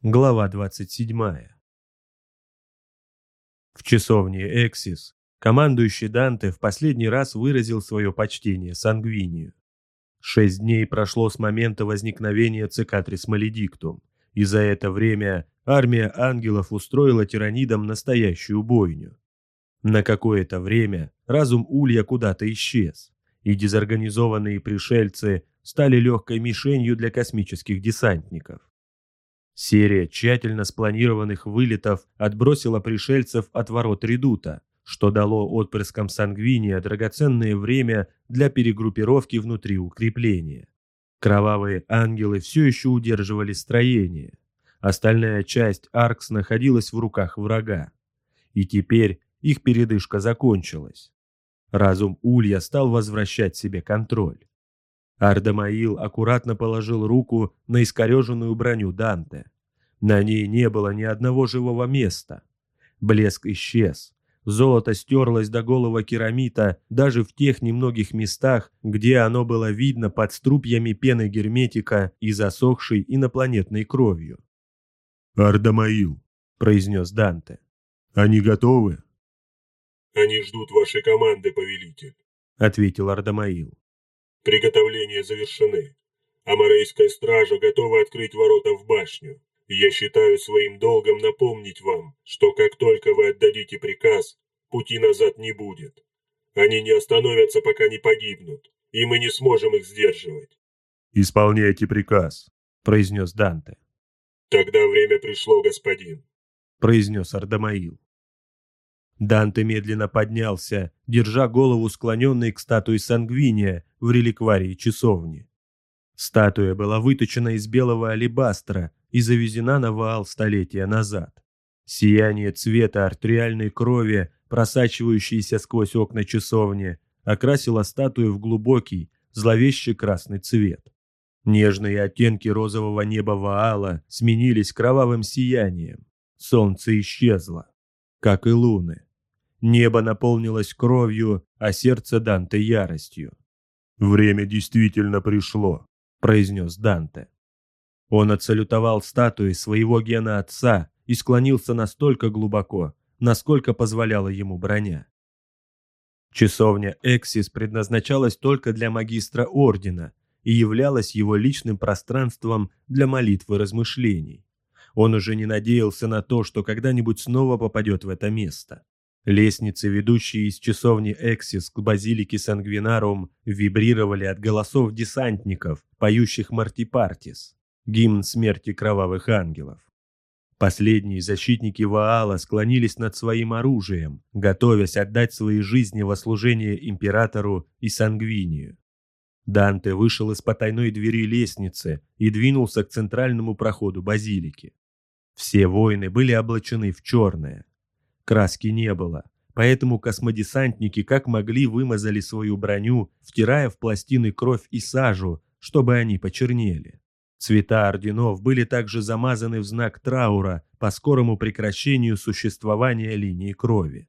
Глава 27. В часовне Эксис командующий Данте в последний раз выразил свое почтение Сангвинию. 6 дней прошло с момента возникновения Цикатрис Маледиктум, и за это время армия ангелов устроила тиранидам настоящую бойню. На какое-то время разум Улья куда-то исчез, и дезорганизованные пришельцы стали легкой мишенью для космических десантников. Серия тщательно спланированных вылетов отбросила пришельцев от ворот Редута, что дало отпрыскам Сангвиния драгоценное время для перегруппировки внутри укрепления. Кровавые ангелы все еще удерживали строение. Остальная часть Аркс находилась в руках врага. И теперь их передышка закончилась. Разум Улья стал возвращать себе контроль. Ардамаил аккуратно положил руку на искореженную броню Данте. На ней не было ни одного живого места. Блеск исчез. Золото стерлось до голого керамита даже в тех немногих местах, где оно было видно под струпьями пены герметика и засохшей инопланетной кровью. «Ардамаил», — произнес Данте. «Они готовы?» «Они ждут вашей команды, повелитель», — ответил Ардамаил. «Приготовления завершены. Аморейская стража готова открыть ворота в башню. Я считаю своим долгом напомнить вам, что как только вы отдадите приказ, пути назад не будет. Они не остановятся, пока не погибнут, и мы не сможем их сдерживать». «Исполняйте приказ», — произнес Данте. «Тогда время пришло, господин», — произнес Ардамаил. Данте медленно поднялся, держа голову склоненной к статуе Сангвиния в реликварии часовни. Статуя была выточена из белого алебастра и завезена на Ваал столетия назад. Сияние цвета артериальной крови, просачивающейся сквозь окна часовни, окрасило статую в глубокий, зловещий красный цвет. Нежные оттенки розового неба Ваала сменились кровавым сиянием. Солнце исчезло, как и луны. Небо наполнилось кровью, а сердце Данте яростью. «Время действительно пришло», — произнес Данте. Он отсалютовал статуе своего гена отца и склонился настолько глубоко, насколько позволяла ему броня. Часовня Эксис предназначалась только для магистра ордена и являлась его личным пространством для молитв и размышлений. Он уже не надеялся на то, что когда-нибудь снова попадет в это место. Лестницы, ведущие из часовни Эксис к базилике Сангвинарум, вибрировали от голосов десантников, поющих Мартипартис, гимн смерти кровавых ангелов. Последние защитники Ваала склонились над своим оружием, готовясь отдать свои жизни во служение императору и Сангвинию. Данте вышел из потайной двери лестницы и двинулся к центральному проходу базилики. Все воины были облачены в черное. Краски не было, поэтому космодесантники как могли вымазали свою броню, втирая в пластины кровь и сажу, чтобы они почернели. Цвета орденов были также замазаны в знак траура по скорому прекращению существования линии крови.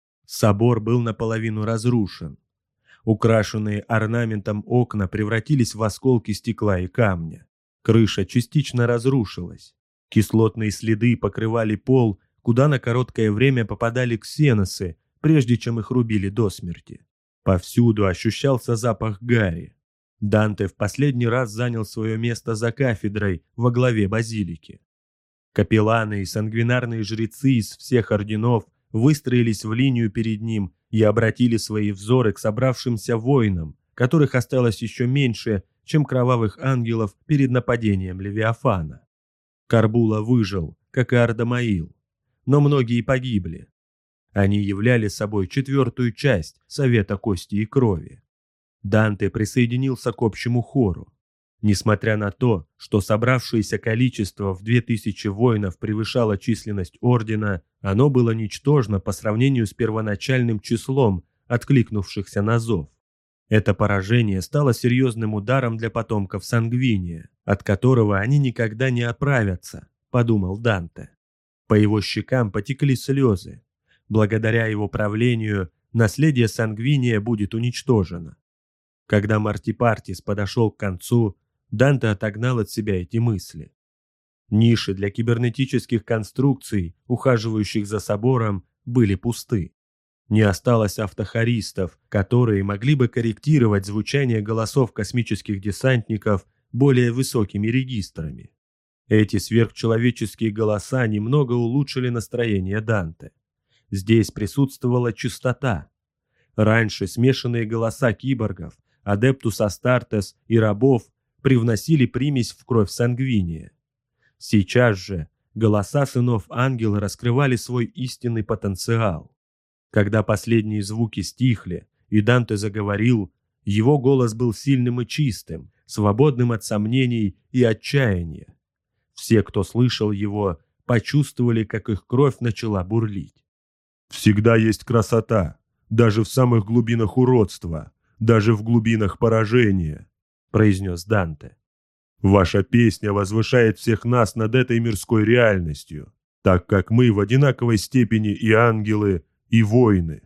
Собор был наполовину разрушен. Украшенные орнаментом окна превратились в осколки стекла и камня. Крыша частично разрушилась. Кислотные следы покрывали пол, куда на короткое время попадали ксеносы, прежде чем их рубили до смерти. Повсюду ощущался запах гари. Данте в последний раз занял свое место за кафедрой во главе базилики. Капелланы и сангвинарные жрецы из всех орденов выстроились в линию перед ним и обратили свои взоры к собравшимся воинам, которых осталось еще меньше, чем кровавых ангелов перед нападением Левиафана. Карбула выжил, как и Ардамаил, но многие погибли. Они являли собой 4-ю часть Совета Кости и Крови. Данте присоединился к общему хору. Несмотря на то, что собравшееся количество в 2000 воинов превышало численность ордена, оно было ничтожно по сравнению с первоначальным числом откликнувшихся на зов. Это поражение стало серьезным ударом для потомков Сангвиния, от которого они никогда не оправятся, подумал Данте. По его щекам потекли слезы. Благодаря его правлению наследие Сангвиния будет уничтожено. Когда Мартипартис подошел к концу, Данте отогнал от себя эти мысли. Ниши для кибернетических конструкций, ухаживающих за собором, были пусты. Не осталось автохористов, которые могли бы корректировать звучание голосов космических десантников более высокими регистрами. Эти сверхчеловеческие голоса немного улучшили настроение Данте. Здесь присутствовала чистота. Раньше смешанные голоса киборгов, Адептус Астартес и рабов привносили примесь в кровь Сангвиния. Сейчас же голоса сынов ангела раскрывали свой истинный потенциал. Когда последние звуки стихли, и Данте заговорил, его голос был сильным и чистым, свободным от сомнений и отчаяния. Все, кто слышал его, почувствовали, как их кровь начала бурлить. Всегда есть красота, даже в самых глубинах уродства, даже в глубинах поражения, произнес Данте. Ваша песня возвышает всех нас над этой мирской реальностью, так как мы в одинаковой степени и ангелы, и воины.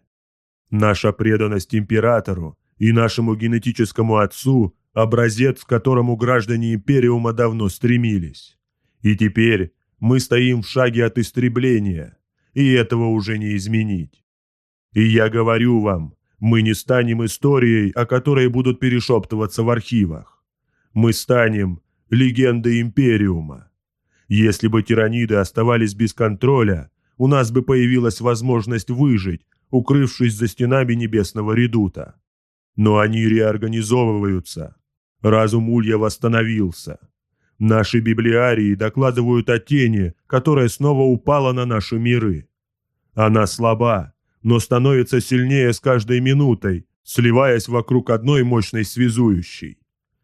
Наша преданность императору и нашему генетическому отцу – образец, к которому граждане Империума давно стремились. И теперь мы стоим в шаге от истребления, и этого уже не изменить. И я говорю вам, мы не станем историей, о которой будут перешептываться в архивах. Мы станем легендой Империума. Если бы тираниды оставались без контроля, у нас бы появилась возможность выжить, укрывшись за стенами небесного редута. Но они реорганизовываются. Разум Улья восстановился. Наши библиарии докладывают о тени, которая снова упала на наши миры. Она слаба, но становится сильнее с каждой минутой, сливаясь вокруг одной мощной связующей.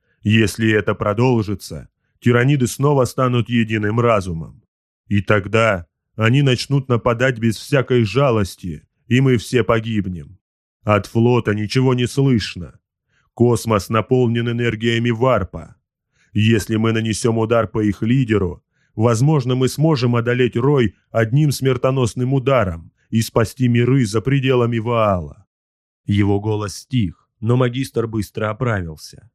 Если это продолжится, тираниды снова станут единым разумом. И тогда они начнут нападать без всякой жалости, и мы все погибнем. От флота ничего не слышно. Космос наполнен энергиями варпа. Если мы нанесем удар по их лидеру, возможно, мы сможем одолеть Рой одним смертоносным ударом и спасти миры за пределами Ваала. Его голос стих, но магистр быстро оправился.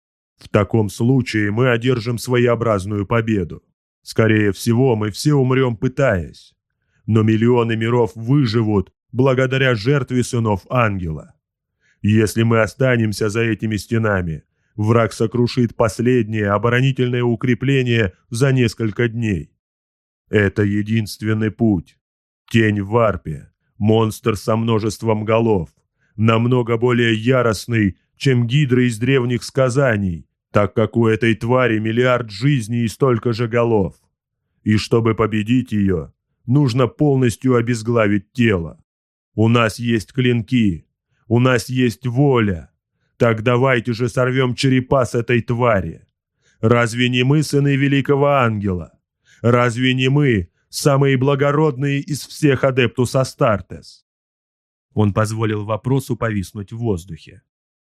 В таком случае мы одержим своеобразную победу. Скорее всего, мы все умрем, пытаясь. Но миллионы миров выживут благодаря жертве сынов ангела. Если мы останемся за этими стенами, враг сокрушит последнее оборонительное укрепление за несколько дней. Это единственный путь. Тень в варпе, монстр со множеством голов, намного более яростный, чем гидры из древних сказаний, так как у этой твари миллиард жизней и столько же голов. И чтобы победить ее, нужно полностью обезглавить тело. У нас есть клинки, у нас есть воля. Так давайте же сорвем черепа с этой твари. Разве не мы сыны великого ангела? Разве не мы самые благородные из всех Адептус Астартес? Он позволил вопросу повиснуть в воздухе.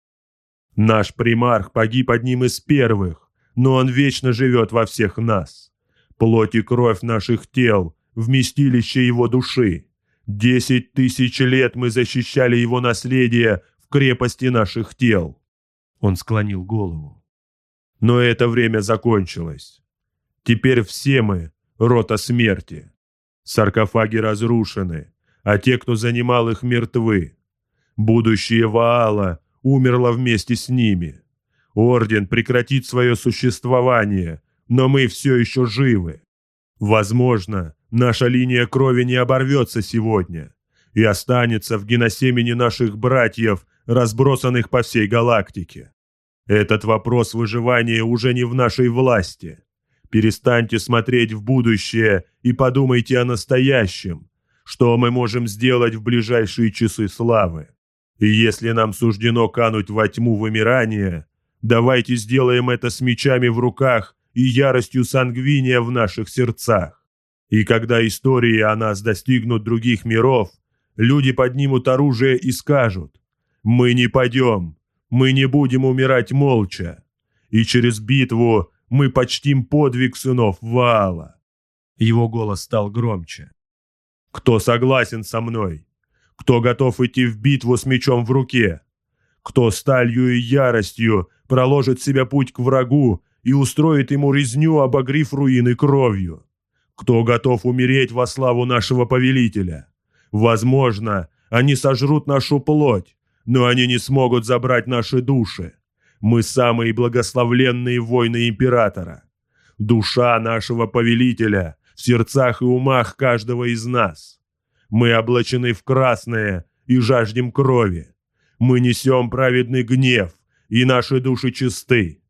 Наш примарх погиб одним из первых, но он вечно живет во всех нас. Плоть и кровь наших тел, вместилище его души. 10 тысяч лет мы защищали его наследие в крепости наших тел. Он склонил голову. Но это время закончилось. Теперь все мы — рота смерти. Саркофаги разрушены, а те, кто занимал их, мертвы. Будущее Ваала умерло вместе с ними. Орден прекратит свое существование, но мы все еще живы. Возможно, наша линия крови не оборвется сегодня и останется в геносемени наших братьев, разбросанных по всей галактике. Этот вопрос выживания уже не в нашей власти. Перестаньте смотреть в будущее и подумайте о настоящем, что мы можем сделать в ближайшие часы славы. И если нам суждено кануть во тьму вымирания, давайте сделаем это с мечами в руках и яростью сангвиния в наших сердцах. И когда истории о нас достигнут других миров, люди поднимут оружие и скажут: «Мы не пойдем, мы не будем умирать молча, и через битву мы почтим подвиг сынов Ваала». Его голос стал громче. Кто согласен со мной? Кто готов идти в битву с мечом в руке? Кто сталью и яростью проложит себе путь к врагу и устроит ему резню, обогрив руины кровью? Кто готов умереть во славу нашего повелителя? Возможно, они сожрут нашу плоть, но они не смогут забрать наши души. Мы самые благословленные воины императора. Душа нашего повелителя в сердцах и умах каждого из нас. Мы облачены в красное и жаждем крови. Мы несем праведный гнев, и наши души чисты.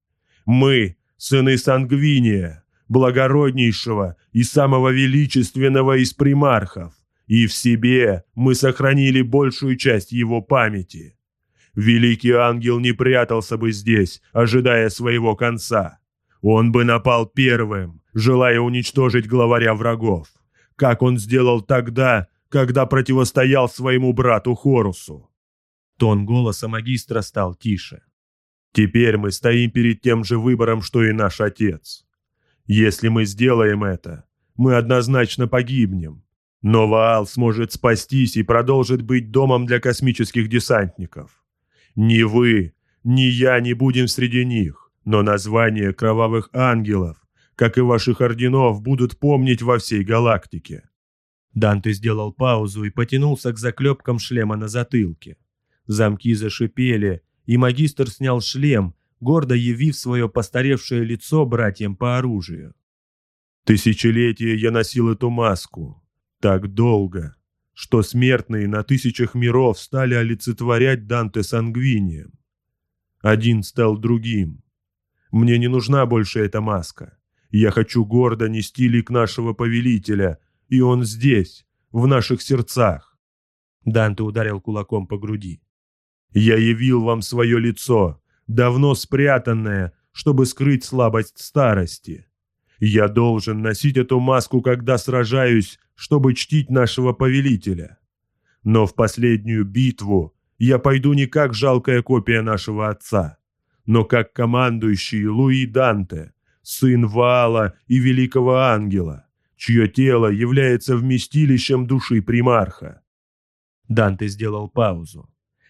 Мы — сыны Сангвиния, благороднейшего и самого величественного из примархов, и в себе мы сохранили большую часть его памяти. Великий ангел не прятался бы здесь, ожидая своего конца. Он бы напал первым, желая уничтожить главаря врагов, как он сделал тогда, когда противостоял своему брату Хорусу. Тон голоса магистра стал тише. Теперь мы стоим перед тем же выбором, что и наш отец. Если мы сделаем это, мы однозначно погибнем. Но Ваал сможет спастись и продолжит быть домом для космических десантников. Ни вы, ни я не будем среди них, но названия кровавых ангелов, как и ваших орденов, будут помнить во всей галактике. Данте сделал паузу и потянулся к заклепкам шлема на затылке. Замки зашипели, и магистр снял шлем, гордо явив свое постаревшее лицо братьям по оружию. Тысячелетия я носил эту маску. Так долго, что смертные на тысячах миров стали олицетворять Данте Сангвинием. Один стал другим. Мне не нужна больше эта маска. Я хочу гордо нести лик нашего повелителя, и он здесь, в наших сердцах. Данте ударил кулаком по груди. Я явил вам свое лицо, давно спрятанное, чтобы скрыть слабость старости. Я должен носить эту маску, когда сражаюсь, чтобы чтить нашего повелителя. Но в последнюю битву я пойду не как жалкая копия нашего отца, но как командующий Луи Данте, сын Ваала и великого ангела, чье тело является вместилищем души примарха. Данте сделал паузу.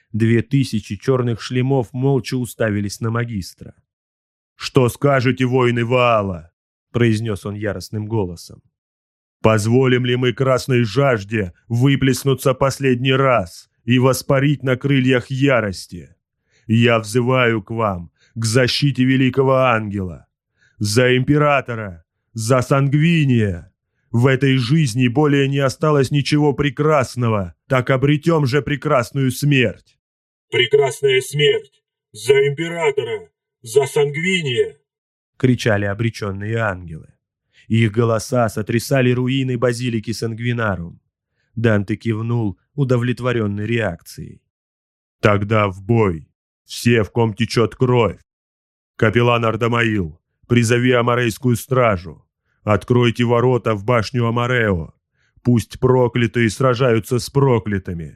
2000 черных шлемов молча уставились на магистра. «Что скажете, воины Ваала?» — произнес он яростным голосом. «Позволим ли мы красной жажде выплеснуться последний раз и воспарить на крыльях ярости? Я взываю к вам, к защите великого ангела. За императора, за Сангвиния. В этой жизни более не осталось ничего прекрасного, так обретем же прекрасную смерть». «Прекрасная смерть! За императора! За Сангвиния!» — кричали обреченные ангелы. Их голоса сотрясали руины базилики Сангвинарум. Данте кивнул, удовлетворенный реакцией. «Тогда в бой! Все, в ком течет кровь! Капеллан Ардамаил, призови Амарейскую стражу! Откройте ворота в башню Амарео! Пусть проклятые сражаются с проклятыми!»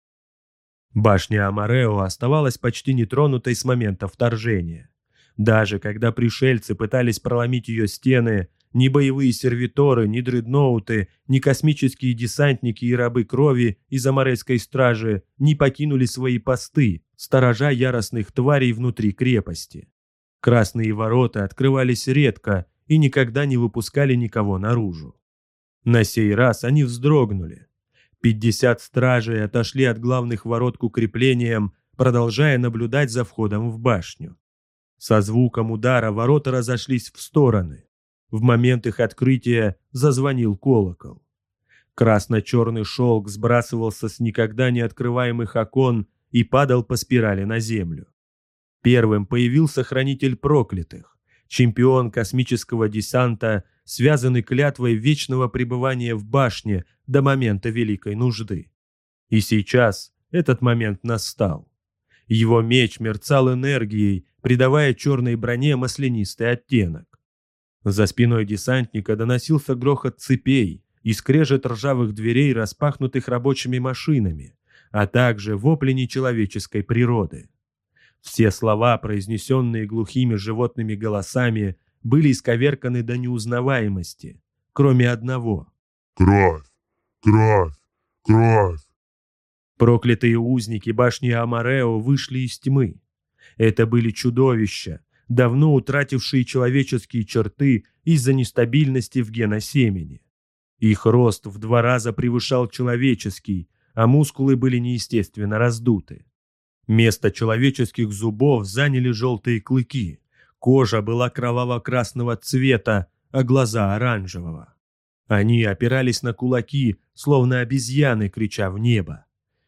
Башня Амарео оставалась почти нетронутой с момента вторжения. Даже когда пришельцы пытались проломить ее стены, ни боевые сервиторы, ни дредноуты, ни космические десантники и рабы крови из Амарейской стражи не покинули свои посты, сторожа яростных тварей внутри крепости. Красные ворота открывались редко и никогда не выпускали никого наружу. На сей раз они вздрогнули. 50 стражей отошли от главных ворот к укреплениям, продолжая наблюдать за входом в башню. Со звуком удара ворота разошлись в стороны. В момент их открытия зазвонил колокол. Красно-черный шелк сбрасывался с никогда не открываемых окон и падал по спирали на землю. Первым появился хранитель проклятых, чемпион космического десанта, связанный клятвой вечного пребывания в башне до момента великой нужды. И сейчас этот момент настал. Его меч мерцал энергией, придавая черной броне маслянистый оттенок. За спиной десантника доносился грохот цепей и скрежет ржавых дверей, распахнутых рабочими машинами, а также вопли нечеловеческой природы. Все слова, произнесенные глухими животными голосами, были исковерканы до неузнаваемости, кроме одного. «Кровь! Кровь! Кровь!» Проклятые узники башни Амарео вышли из тьмы. Это были чудовища, давно утратившие человеческие черты из-за нестабильности в геносемени. Их рост в 2 раза превышал человеческий, а мускулы были неестественно раздуты. Место человеческих зубов заняли желтые клыки, кожа была кроваво-красного цвета, а глаза оранжевого. Они опирались на кулаки, словно обезьяны, крича в небо.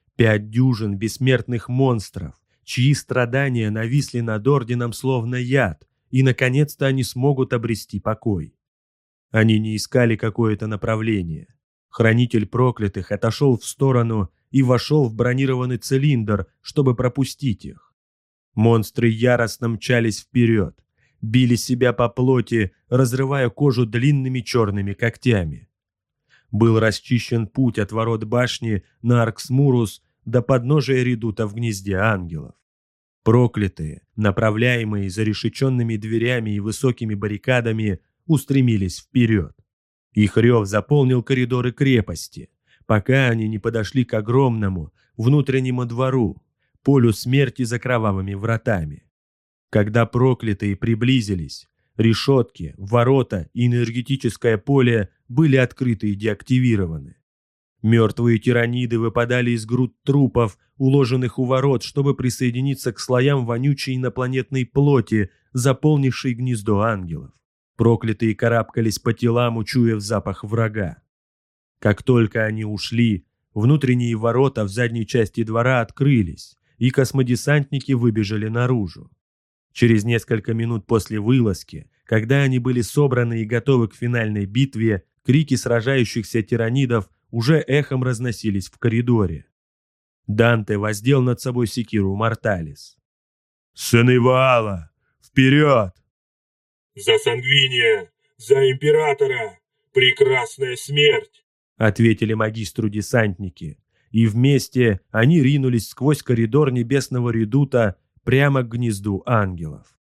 5 дюжин бессмертных монстров, чьи страдания нависли над орденом словно яд, и, наконец-то, они смогут обрести покой. Они не искали какое-то направление. Хранитель проклятых отошел в сторону и вошел в бронированный цилиндр, чтобы пропустить их. Монстры яростно мчались вперед, били себя по плоти, разрывая кожу длинными черными когтями. Был расчищен путь от ворот башни на Арксмурус до подножия редута в гнезде ангелов. Проклятые, направляемые зарешеченными дверями и высокими баррикадами, устремились вперед. Их рев заполнил коридоры крепости, пока они не подошли к огромному внутреннему двору, полю смерти за кровавыми вратами. Когда проклятые приблизились, решетки, ворота и энергетическое поле были открыты и деактивированы. Мертвые тираниды выпадали из груд трупов, уложенных у ворот, чтобы присоединиться к слоям вонючей инопланетной плоти, заполнившей гнездо ангелов. Проклятые карабкались по телам, учуяв запах врага. Как только они ушли, внутренние ворота в задней части двора открылись, и космодесантники выбежали наружу. Через несколько минут после вылазки, когда они были собраны и готовы к финальной битве, крики сражающихся тиранидов уже эхом разносились в коридоре. Данте воздел над собой секиру Морталис. «Сыны Ваала! Вперед!» «За Сангвиния! За Императора! Прекрасная смерть!» ответили магистру-десантники, и вместе они ринулись сквозь коридор небесного редута прямо к гнезду ангелов.